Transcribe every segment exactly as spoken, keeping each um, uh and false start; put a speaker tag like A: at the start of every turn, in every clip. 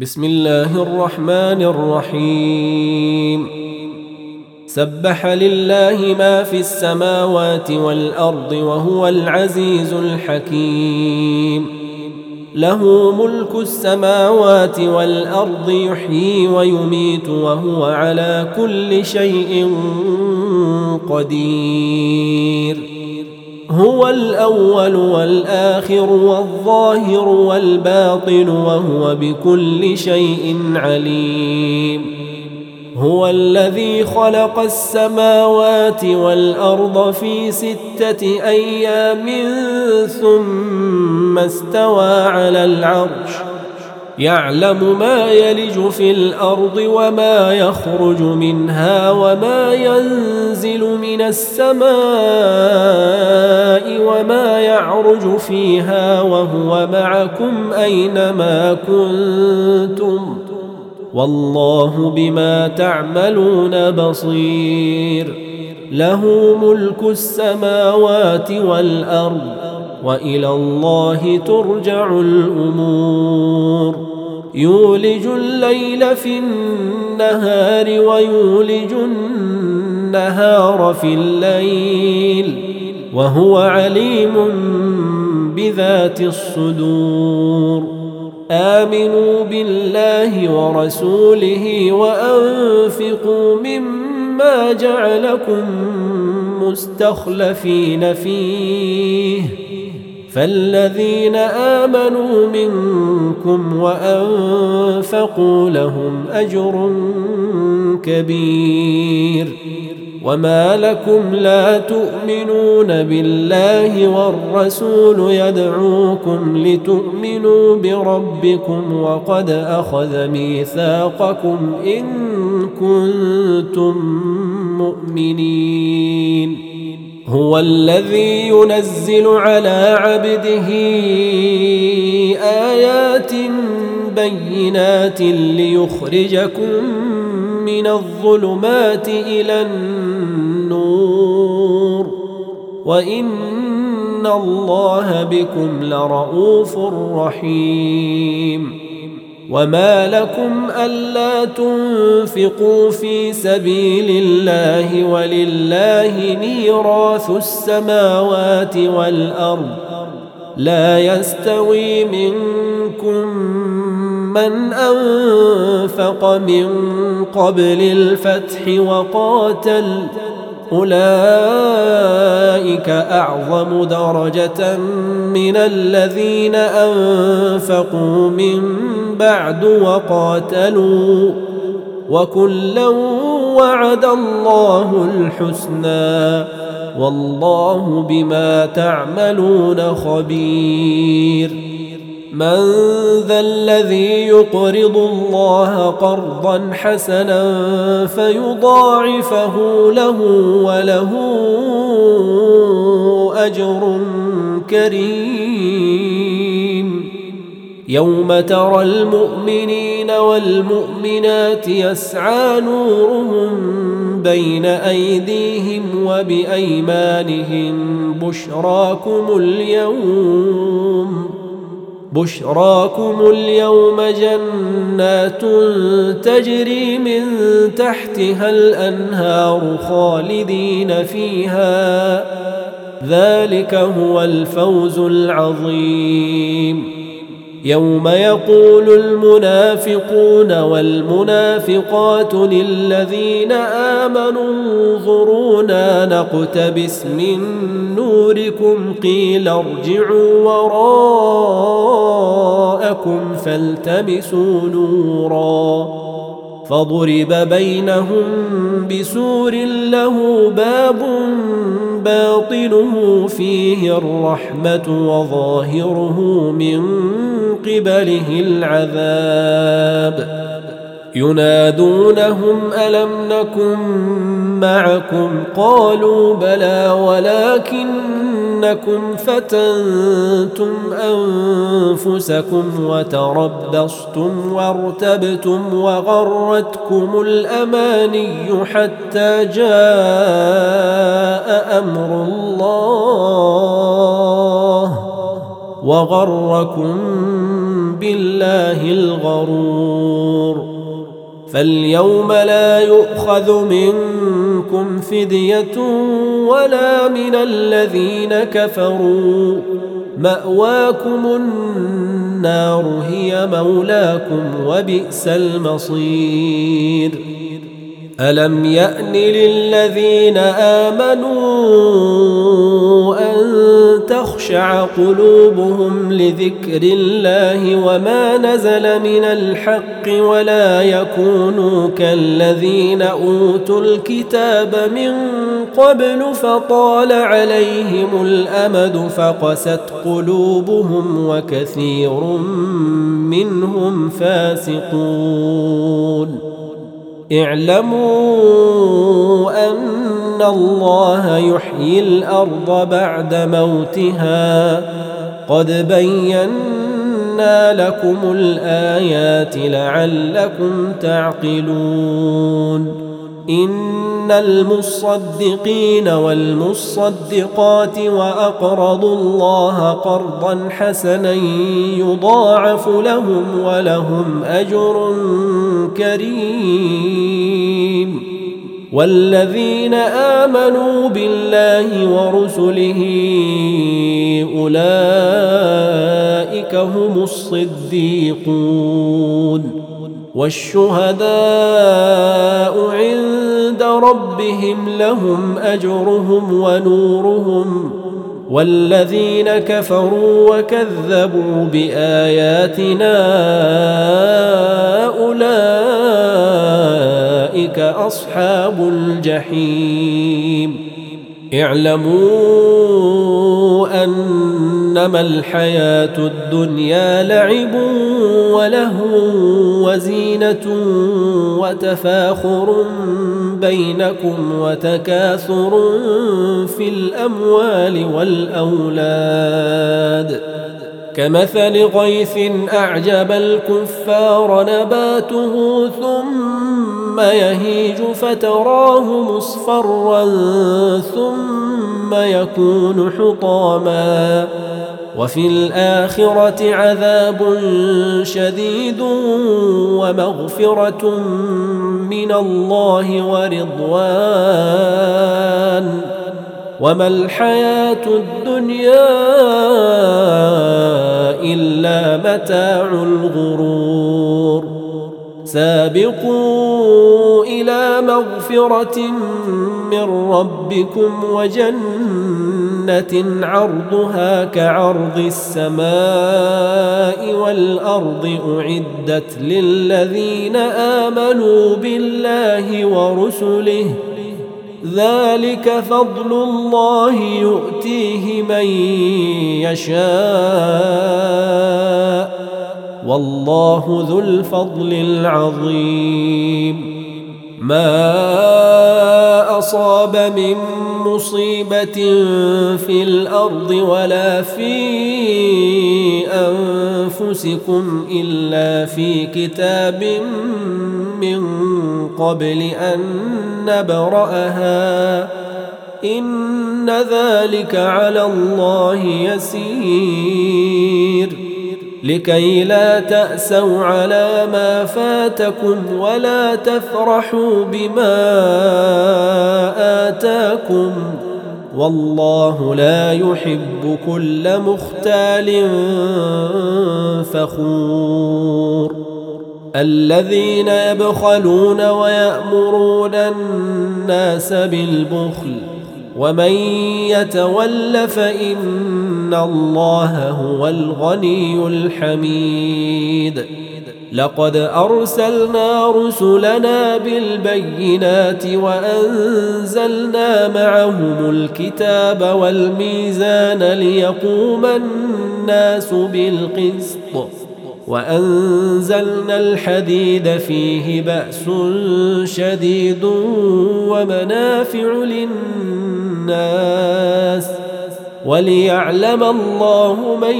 A: بسم الله الرحمن الرحيم. سبح لله ما في السماوات والأرض وهو العزيز الحكيم. له ملك السماوات والأرض يحيي ويميت وهو على كل شيء قدير. هو الأول والآخر والظاهر والباطن وهو بكل شيء عليم. هو الذي خلق السماوات والأرض في ستة أيام ثم استوى على العرش يعلم ما يلج في الأرض وما يخرج منها وما ينزل من السماء وما يعرج فيها وهو معكم أينما كنتم والله بما تعملون بصير. له ملك السماوات والأرض وإلى الله ترجع الأمور. يولج الليل في النهار ويولج النهار في الليل وهو عليم بذات الصدور. آمنوا بالله ورسوله وأنفقوا مما جعلكم مستخلفين فيه فالذين آمنوا منكم وأنفقوا لهم أجر كبير. وما لكم لا تؤمنون بالله والرسول يدعوكم لتؤمنوا بربكم وقد أخذ ميثاقكم إن كنتم مؤمنين. هو الذي ينزل على عبده آيات بينات ليخرجكم من الظلمات إلى النور وإن الله بكم لرؤوف رحيم. وما لكم ألا تنفقوا في سبيل الله ولله ميراث السماوات والأرض لا يستوي منكم من أنفق من قبل الفتح وقاتل أولئك أعظم درجة من الذين أنفقوا من بعد وقاتلوا وكلا وعد الله الحسنى والله بما تعملون خبير. من ذا الذي يقرض الله قرضا حسنا فيضاعفه له وله أجر كريم. يوم ترى المؤمنين والمؤمنات يسعى نورهم بين أيديهم وبأيمانهم بشراكم اليوم بشراكم اليوم جنات تجري من تحتها الأنهار خالدين فيها ذلك هو الفوز العظيم. يوم يقول المنافقون والمنافقات للذين آمنوا انظرونا نقتبس من نوركم قيل ارجعوا وراءكم فالتمسوا نورا فضرب بينهم بسور له باب باطنه فيه الرحمة وظاهره من قبله العذاب. ينادونهم ألم نكن معكم قالوا بلى ولكنكم فتنتم أنفسكم وتربصتم وارتبتم وغرتكم الأماني حتى جاء أمر الله وغركم بالله الغرور. فاليوم لا يؤخذ منكم فدية ولا من الذين كفروا، مأواكم النار هي مولاكم وبئس المصير. ألم يأن للذين آمنوا أن تخشع قلوبهم لذكر الله وما نزل من الحق ولا يكونوا كالذين أوتوا الكتاب من قبل فطال عليهم الأمد فقست قلوبهم وكثير منهم فاسقون. اعلموا أن الله يحيي الأرض بعد موتها، قد بينا لكم الآيات لعلكم تعقلون. إن المصدقين والمصدقات وأقرضوا الله قرضا حسنا يضاعف لهم ولهم أجر كريم. والذين آمنوا بالله ورسله أولئك هم الصديقون والشهداء عند ربهم لهم أجرهم ونورهم. والذين كفروا وكذبوا بآياتنا أولئك أصحاب الجحيم. اعلموا أنما الحياة الدنيا لعب ولهو وزينة وتفاخر بينكم وتكاثر في الأموال والأولاد كمثل غيث أعجب الكفار نباته ثم يهيج فتراه مصفرا ثم يكون حطاما وفي الآخرة عذاب شديد ومغفرة من الله ورضوان وما الحياة الدنيا إلا متاع الغرور. سابقوا إلى مغفرة من ربكم وجنة عرضها كعرض السماء والأرض أعدت للذين آمنوا بالله ورسله ذلك فضل الله يؤتيه من يشاء والله ذو الفضل العظيم. ما أصاب من مصيبة في الأرض ولا في أنفسكم إلا في كتاب من قبل أن نبرأها إن ذلك على الله يسير. لكي لا تأسوا على ما فاتكم ولا تفرحوا بما آتاكم والله لا يحب كل مختال فخور. الذين يبخلون ويأمرون الناس بالبخل ومن يتول فإن الله هو الغني الحميد. لقد أرسلنا رسلنا بالبينات وأنزلنا معهم الكتاب والميزان ليقوم الناس بالقسط وأنزلنا الحديد فيه بأس شديد ومنافع للناس وليعلم الله من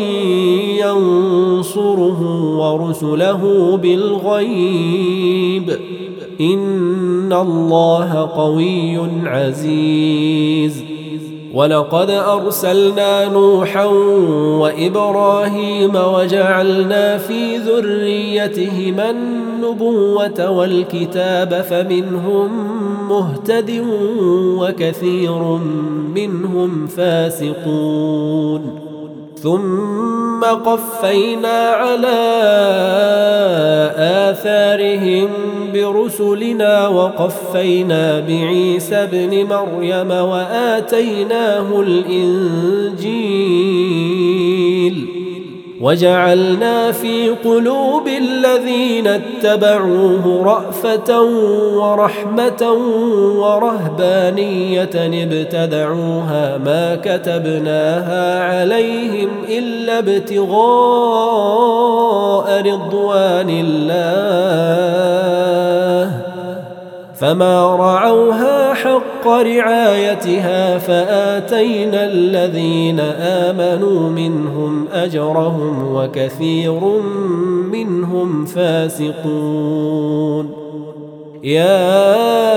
A: ينصره ورسله بالغيب إن الله قوي عزيز. ولقد أرسلنا نوحا وإبراهيم وجعلنا في ذريتهما النبوة والكتاب فمنهم مهتد وكثير منهم فاسقون ثم قفينا على آثارهم برسلنا وقفينا بعيسى ابن مريم وآتيناه الإنجيل وجعلنا في قلوب الذين اتبعوه رأفة ورحمة ورهبانية ابتدعوها ما كتبناها عليهم إلا ابتغاء رضوان الله فما رعوها حق رعايتها فآتينا الذين آمنوا منهم أجرهم وكثير منهم فاسقون يا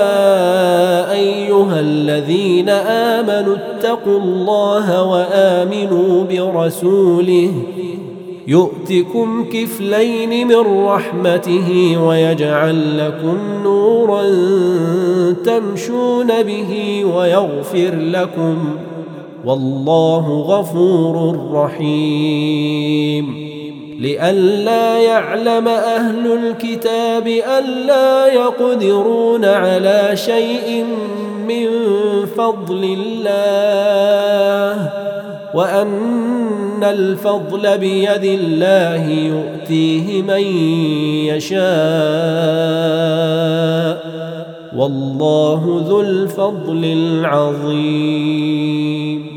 A: أيها الذين آمنوا اتقوا الله وآمنوا برسوله يؤتكم كفلين من رحمته ويجعل لكم نورا تمشون به ويغفر لكم والله غفور رحيم لئلا يعلم أهل الكتاب ألا يقدرون على شيء من فضل الله وأن الفضل بيد الله يؤتيه من يشاء والله ذو الفضل العظيم.